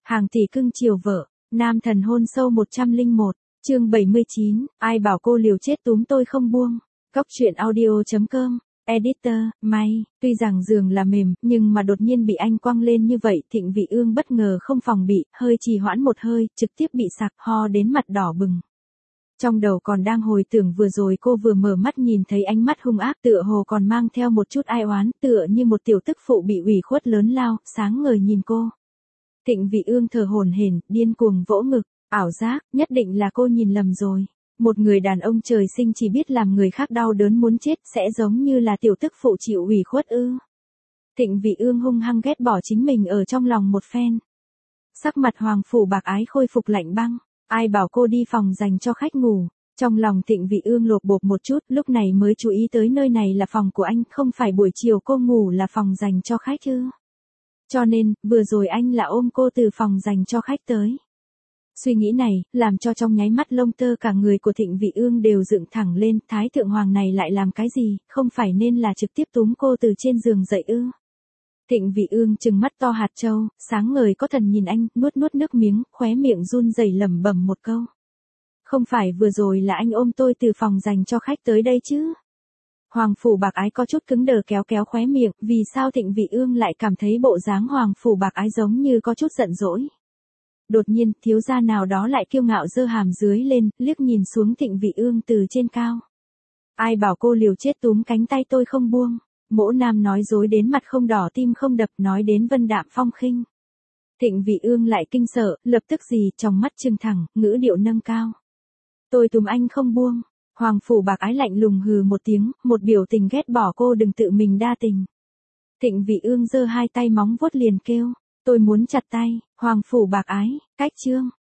Hàng tỷ cưng chiều vợ, nam thần hôn sâu 101, chương 79, ai bảo cô liều chết túm tôi không buông. Cóc truyện audio.com, editor, may, tuy rằng giường là mềm, nhưng mà đột nhiên bị anh quăng lên như vậy, Thịnh Vị Ương bất ngờ không phòng bị, hơi trì hoãn một hơi, trực tiếp bị sặc ho đến mặt đỏ bừng. Trong đầu còn đang hồi tưởng vừa rồi cô vừa mở mắt nhìn thấy ánh mắt hung ác tựa hồ còn mang theo một chút ai oán, tựa như một tiểu tức phụ bị ủy khuất lớn lao, sáng ngời nhìn cô. Thịnh Vị Ương thở hổn hển, điên cuồng vỗ ngực, ảo giác, nhất định là cô nhìn lầm rồi. Một người đàn ông trời sinh chỉ biết làm người khác đau đớn muốn chết sẽ giống như là tiểu tức phụ chịu ủy khuất ư. Thịnh Vị Ương hung hăng ghét bỏ chính mình ở trong lòng một phen. Sắc mặt Hoàng Phủ Bạc Ái khôi phục lạnh băng, ai bảo cô đi phòng dành cho khách ngủ. Trong lòng Thịnh Vị Ương lột bột một chút, lúc này mới chú ý tới nơi này là phòng của anh, không phải buổi chiều cô ngủ là phòng dành cho khách ư. Cho nên, vừa rồi anh là ôm cô từ phòng dành cho khách tới. Suy nghĩ này, làm cho trong nháy mắt lông tơ cả người của Thịnh Vị Ương đều dựng thẳng lên, Thái Thượng Hoàng này lại làm cái gì, không phải nên là trực tiếp túm cô từ trên giường dậy ư. Thịnh Vị Ương trừng mắt to hạt châu, sáng ngời có thần nhìn anh, nuốt nước miếng, khóe miệng run rẩy lẩm bẩm một câu. Không phải vừa rồi là anh ôm tôi từ phòng dành cho khách tới đây chứ? Hoàng Phủ Bạc Ái có chút cứng đờ kéo khóe miệng, vì sao Thịnh Vị Ương lại cảm thấy bộ dáng Hoàng Phủ Bạc Ái giống như có chút giận dỗi. Đột nhiên, thiếu gia nào đó lại kiêu ngạo giơ hàm dưới lên, liếc nhìn xuống Thịnh Vị Ương từ trên cao. Ai bảo cô liều chết túm cánh tay tôi không buông. Mỗ nam nói dối đến mặt không đỏ tim không đập, nói đến vân đạm phong khinh. Thịnh Vị Ương lại kinh sợ, lập tức gì, trong mắt trừng thẳng, ngữ điệu nâng cao. Tôi túm anh không buông. Hoàng Phủ Bạc Ái lạnh lùng hừ một tiếng, một biểu tình ghét bỏ cô đừng tự mình đa tình. Thịnh Vị Ương giơ hai tay móng vuốt liền kêu, tôi muốn chặt tay. Hoàng Phủ Bạc Ái, cách chương.